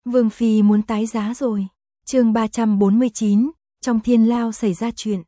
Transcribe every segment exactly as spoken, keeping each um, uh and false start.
Vương Phi muốn tái giá rồi. Chương ba trăm bốn mươi chín, trong thiên lao xảy ra chuyện.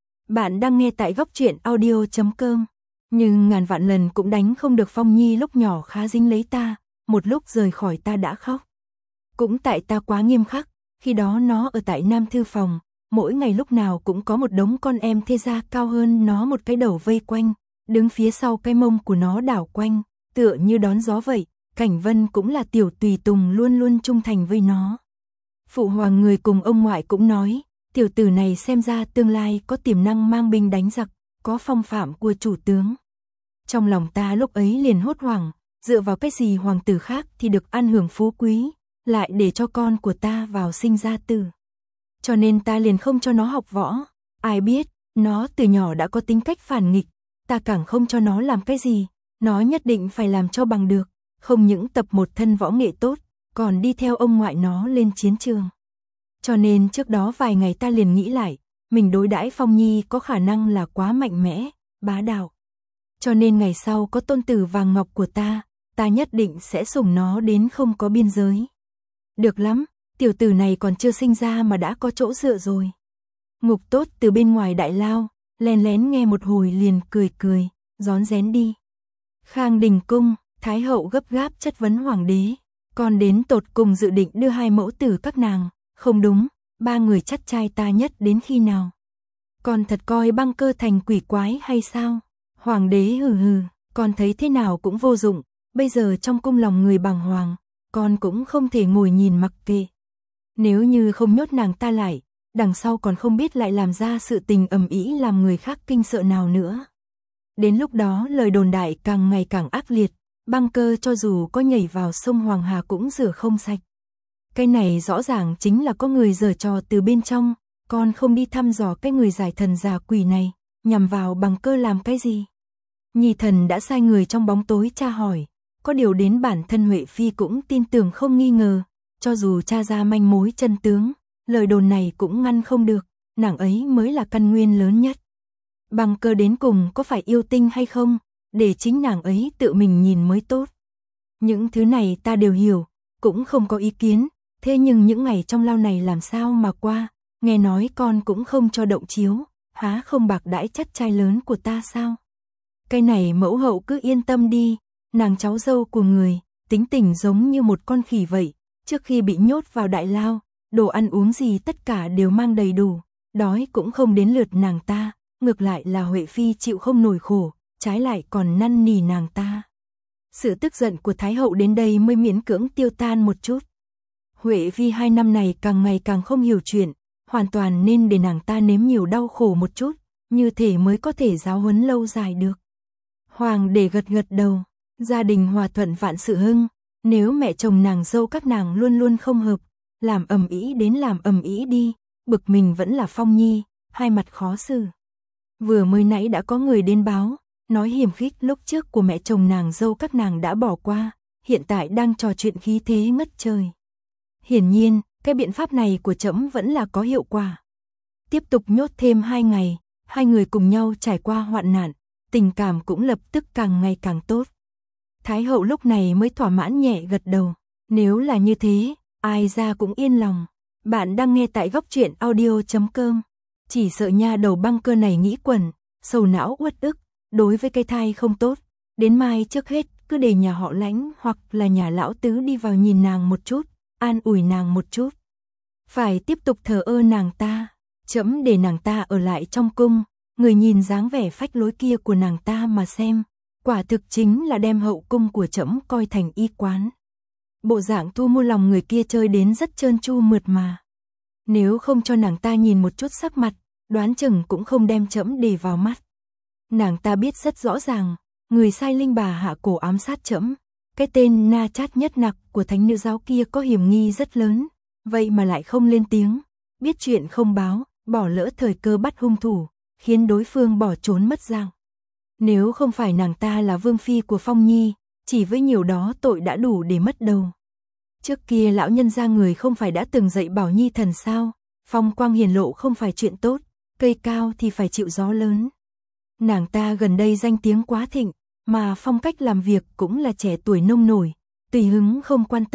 Bạn đang nghe tại góc truyện audio chấm com. Nhưng ngàn vạn lần cũng đánh không được Phong Nhi lúc nhỏ khá dính lấy ta, một lúc rời khỏi ta đã khóc. Cũng tại ta quá nghiêm khắc, khi đó nó ở tại Nam Thư Phòng, mỗi ngày lúc nào cũng có một đống con em thê gia cao hơn nó một cái đầu vây quanh, đứng phía sau cái mông của nó đảo quanh, tựa như đón gió vậy. Cảnh Vân cũng là tiểu tùy tùng luôn luôn trung thành với nó. Phụ hoàng người cùng ông ngoại cũng nói, tiểu tử này xem ra tương lai có tiềm năng mang binh đánh giặc, có phong phạm của chủ tướng. Trong lòng ta lúc ấy liền hốt hoảng, dựa vào cái gì hoàng tử khác thì được ăn hưởng phú quý, lại để cho con của ta vào sinh ra tử. Cho nên ta liền không cho nó học võ, ai biết, nó từ nhỏ đã có tính cách phản nghịch, ta càng không cho nó làm cái gì, nó nhất định phải làm cho bằng được. Không những tập một thân võ nghệ tốt, còn đi theo ông ngoại nó lên chiến trường. Cho nên trước đó vài ngày ta liền nghĩ lại, mình đối đãi Phong Nhi có khả năng là quá mạnh mẽ, bá đạo. Cho nên ngày sau có tôn tử vàng ngọc của ta, ta nhất định sẽ sủng nó đến không có biên giới. Được lắm, tiểu tử này còn chưa sinh ra mà đã có chỗ dựa rồi. Ngục Tốt từ bên ngoài đại lao, lén lén nghe một hồi liền cười cười, rón rén đi. Khang Đình cung, Thái hậu gấp gáp chất vấn hoàng đế, còn đến tột cùng dự định đưa hai mẫu tử các nàng, không đúng, ba người chắt trai ta nhất đến khi nào? Con thật coi Băng Cơ thành quỷ quái hay sao? Hoàng đế hừ hừ, con thấy thế nào cũng vô dụng, bây giờ trong cung lòng người bàng hoàng, con cũng không thể ngồi nhìn mặc kệ. Nếu như không nhốt nàng ta lại, đằng sau còn không biết lại làm ra sự tình ầm ĩ làm người khác kinh sợ nào nữa. Đến lúc đó lời đồn đại càng ngày càng ác liệt. Băng Cơ cho dù có nhảy vào sông Hoàng Hà cũng rửa không sạch. Cái này rõ ràng chính là có người giở trò từ bên trong, con không đi thăm dò cái người giải thần già quỷ này, nhằm vào Băng Cơ làm cái gì? Nhi thần đã sai người trong bóng tối tra hỏi, có điều đến bản thân Huệ Phi cũng tin tưởng không nghi ngờ, cho dù tra ra manh mối chân tướng, lời đồn này cũng ngăn không được, nàng ấy mới là căn nguyên lớn nhất. Băng Cơ đến cùng có phải yêu tinh hay không? Để chính nàng ấy tự mình nhìn mới tốt. Những thứ này ta đều hiểu, cũng không có ý kiến, thế nhưng những ngày trong lao này làm sao mà qua, nghe nói con cũng không cho động chiếu, há không bạc đãi chắt trai lớn của ta sao? Cái này mẫu hậu cứ yên tâm đi, nàng cháu dâu của người, tính tình giống như một con khỉ vậy, trước khi bị nhốt vào đại lao, đồ ăn uống gì tất cả đều mang đầy đủ, đói cũng không đến lượt nàng ta, ngược lại là Huệ Phi chịu không nổi khổ. Trái lại còn năn nỉ nàng ta. Sự tức giận của Thái hậu đến đây mới miễn cưỡng tiêu tan một chút. Huệ Phi hai năm này càng ngày càng không hiểu chuyện, hoàn toàn nên để nàng ta nếm nhiều đau khổ một chút, như thể mới có thể giáo huấn lâu dài được. Hoàng đế gật gật đầu, gia đình hòa thuận vạn sự hưng, nếu mẹ chồng nàng dâu các nàng luôn luôn không hợp, làm ầm ĩ đến làm ầm ĩ đi, bực mình vẫn là Phong Nhi, hai mặt khó xử. Vừa mới nãy đã có người đến báo, nói hiểm khích lúc trước của mẹ chồng nàng dâu các nàng đã bỏ qua, hiện tại đang trò chuyện khí thế ngất trời. Hiển nhiên, cái biện pháp này của trẫm vẫn là có hiệu quả. Tiếp tục nhốt thêm hai ngày, hai người cùng nhau trải qua hoạn nạn, tình cảm cũng lập tức càng ngày càng tốt. Thái hậu lúc này mới thỏa mãn nhẹ gật đầu, nếu là như thế, ai ra cũng yên lòng. Bạn đang nghe tại góc truyện audio chấm com. Chỉ sợ nha đầu Băng Cơ này nghĩ quẩn, sầu não uất ức. Đối với cây thai không tốt, đến mai trước hết cứ để nhà họ Lãnh hoặc là nhà lão tứ đi vào nhìn nàng một chút, an ủi nàng một chút. Phải tiếp tục thờ ơ nàng ta, trẫm để nàng ta ở lại trong cung, người nhìn dáng vẻ phách lối kia của nàng ta mà xem, quả thực chính là đem hậu cung của trẫm coi thành y quán. Bộ dạng thu mua lòng người kia chơi đến rất trơn tru mượt mà. Nếu không cho nàng ta nhìn một chút sắc mặt, đoán chừng cũng không đem trẫm để vào mắt. Nàng ta biết rất rõ ràng, người sai linh bà hạ cổ ám sát trẫm, cái tên Na Chát Nhất Nặc của thánh nữ giáo kia có hiểm nghi rất lớn, vậy mà lại không lên tiếng, biết chuyện không báo, bỏ lỡ thời cơ bắt hung thủ, khiến đối phương bỏ trốn mất dạng. Nếu không phải nàng ta là vương phi của Phong Nhi, chỉ với nhiều đó tội đã đủ để mất đầu. Trước kia lão nhân gia người không phải đã từng dạy bảo Nhi thần sao, phong quang hiển lộ không phải chuyện tốt, cây cao thì phải chịu gió lớn. Nàng ta gần đây danh tiếng quá thịnh, mà phong cách làm việc cũng là trẻ tuổi nông nổi, tùy hứng không quan tâm,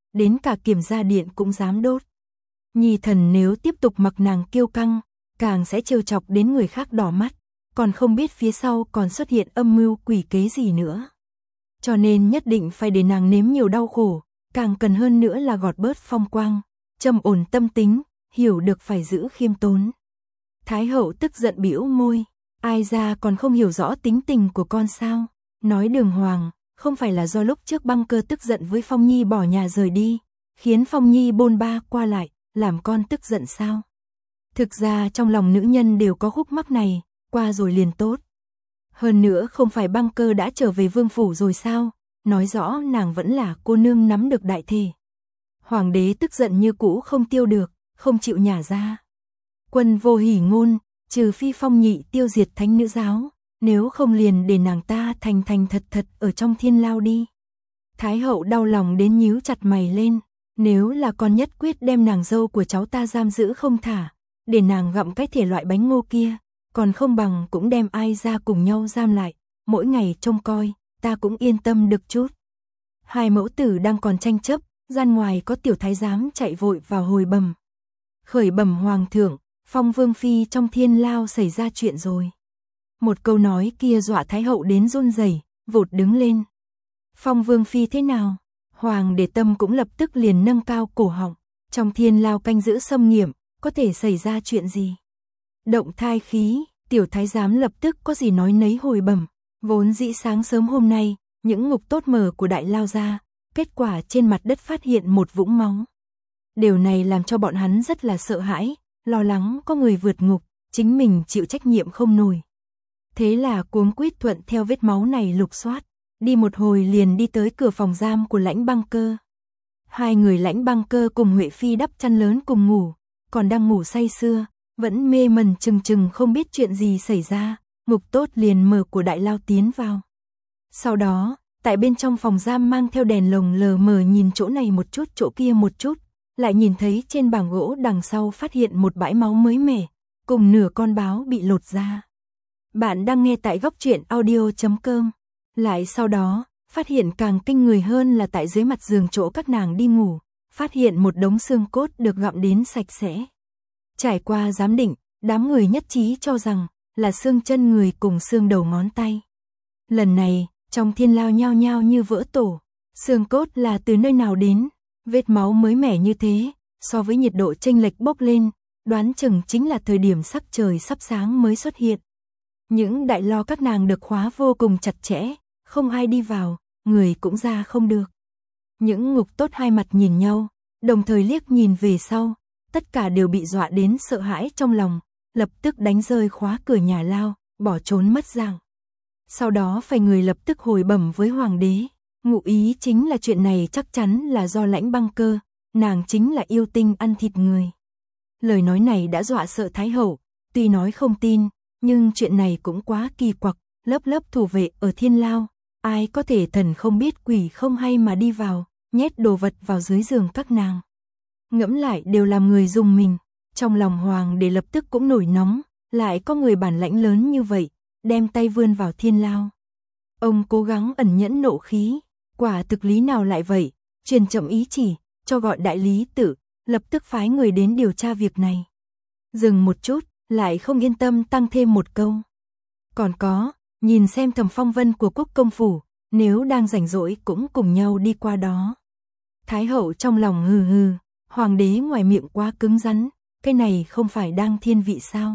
đến cả kiểm gia điện cũng dám đốt. Nhi thần nếu tiếp tục mặc nàng kiêu căng, càng sẽ trêu chọc đến người khác đỏ mắt, còn không biết phía sau còn xuất hiện âm mưu quỷ kế gì nữa. Cho nên nhất định phải để nàng nếm nhiều đau khổ, càng cần hơn nữa là gọt bớt phong quang, trầm ổn tâm tính, hiểu được phải giữ khiêm tốn. Thái hậu tức giận bĩu môi, ai ra còn không hiểu rõ tính tình của con sao? Nói đường hoàng, không phải là do lúc trước Băng Cơ tức giận với Phong Nhi bỏ nhà rời đi, khiến Phong Nhi bôn ba qua lại, làm con tức giận sao? Thực ra trong lòng nữ nhân đều có khúc mắc này, qua rồi liền tốt. Hơn nữa không phải Băng Cơ đã trở về vương phủ rồi sao? Nói rõ nàng vẫn là cô nương nắm được đại thể. Hoàng đế tức giận như cũ không tiêu được, không chịu nhả ra. Quân vô hỉ ngôn, trừ phi Phong Nhị tiêu diệt thánh nữ giáo, nếu không liền để nàng ta thành thành thật thật ở trong thiên lao đi. Thái hậu đau lòng đến nhíu chặt mày lên, nếu là con nhất quyết đem nàng dâu của cháu ta giam giữ không thả, để nàng gặm cái thể loại bánh ngô kia, còn không bằng cũng đem ai ra cùng nhau giam lại, mỗi ngày trông coi, ta cũng yên tâm được chút. Hai mẫu tử đang còn tranh chấp, gian ngoài có tiểu thái giám chạy vội vào hồi bẩm. Khởi bẩm hoàng thượng, Phong vương phi trong thiên lao xảy ra chuyện rồi. Một câu nói kia dọa thái hậu đến run rẩy, vụt đứng lên. Phong vương phi thế nào? Hoàng đế tâm cũng lập tức liền nâng cao cổ họng, trong thiên lao canh giữ xâm nghiệm, có thể xảy ra chuyện gì? Động thai khí, tiểu thái giám lập tức có gì nói nấy hồi bẩm, vốn dĩ sáng sớm hôm nay, những ngục tốt mở của đại lao ra, kết quả trên mặt đất phát hiện một vũng máu. Điều này làm cho bọn hắn rất là sợ hãi, lo lắng có người vượt ngục, chính mình chịu trách nhiệm không nổi. Thế là cuống quýt thuận theo vết máu này lục soát, đi một hồi liền đi tới cửa phòng giam của Lãnh Băng Cơ. Hai người Lãnh Băng Cơ cùng Huệ Phi đắp chăn lớn cùng ngủ, còn đang ngủ say sưa, vẫn mê mẩn chừng chừng không biết chuyện gì xảy ra, ngục tốt liền mở của đại lao tiến vào. Sau đó, tại bên trong phòng giam mang theo đèn lồng lờ mờ nhìn chỗ này một chút chỗ kia một chút, lại nhìn thấy trên bảng gỗ đằng sau phát hiện một bãi máu mới mẻ, cùng nửa con báo bị lột ra. Bạn đang nghe tại góc truyện audio chấm com. Lại sau đó, phát hiện càng kinh người hơn là tại dưới mặt giường chỗ các nàng đi ngủ, phát hiện một đống xương cốt được gặm đến sạch sẽ. Trải qua giám định, đám người nhất trí cho rằng là xương chân người cùng xương đầu ngón tay. Lần này, trong thiên lao nhao nhao như vỡ tổ, xương cốt là từ nơi nào đến, vết máu mới mẻ như thế, so với nhiệt độ chênh lệch bốc lên, đoán chừng chính là thời điểm sắc trời sắp sáng mới xuất hiện. Những đại lo các nàng được khóa vô cùng chặt chẽ, không ai đi vào, người cũng ra không được. Những ngục tốt hai mặt nhìn nhau, đồng thời liếc nhìn về sau, tất cả đều bị dọa đến sợ hãi trong lòng, lập tức đánh rơi khóa cửa nhà lao, bỏ trốn mất dạng. Sau đó phải người lập tức hồi bẩm với hoàng đế, ngụ ý chính là chuyện này chắc chắn là do Lãnh Băng Cơ, nàng chính là yêu tinh ăn thịt người. Lời nói này đã dọa sợ thái hậu, tuy nói không tin, nhưng chuyện này cũng quá kỳ quặc, lớp lớp thủ vệ ở thiên lao, ai có thể thần không biết quỷ không hay mà đi vào, nhét đồ vật vào dưới giường các nàng. Ngẫm lại đều làm người rùng mình, trong lòng hoàng đế lập tức cũng nổi nóng, lại có người bản lãnh lớn như vậy, đem tay vươn vào thiên lao. Ông cố gắng ẩn nhẫn nộ khí, quả thực lý nào lại vậy, truyền chậm ý chỉ, cho gọi đại lý tự, lập tức phái người đến điều tra việc này. Dừng một chút, lại không yên tâm tăng thêm một câu. Còn có, nhìn xem Thẩm Phong Vân của Quốc công phủ, nếu đang rảnh rỗi cũng cùng nhau đi qua đó. Thái hậu trong lòng hừ hừ, hoàng đế ngoài miệng quá cứng rắn, cái này không phải đang thiên vị sao?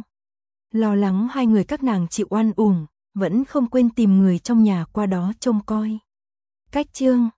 Lo lắng hai người các nàng chịu oan uổng, vẫn không quên tìm người trong nhà qua đó trông coi. Cách chương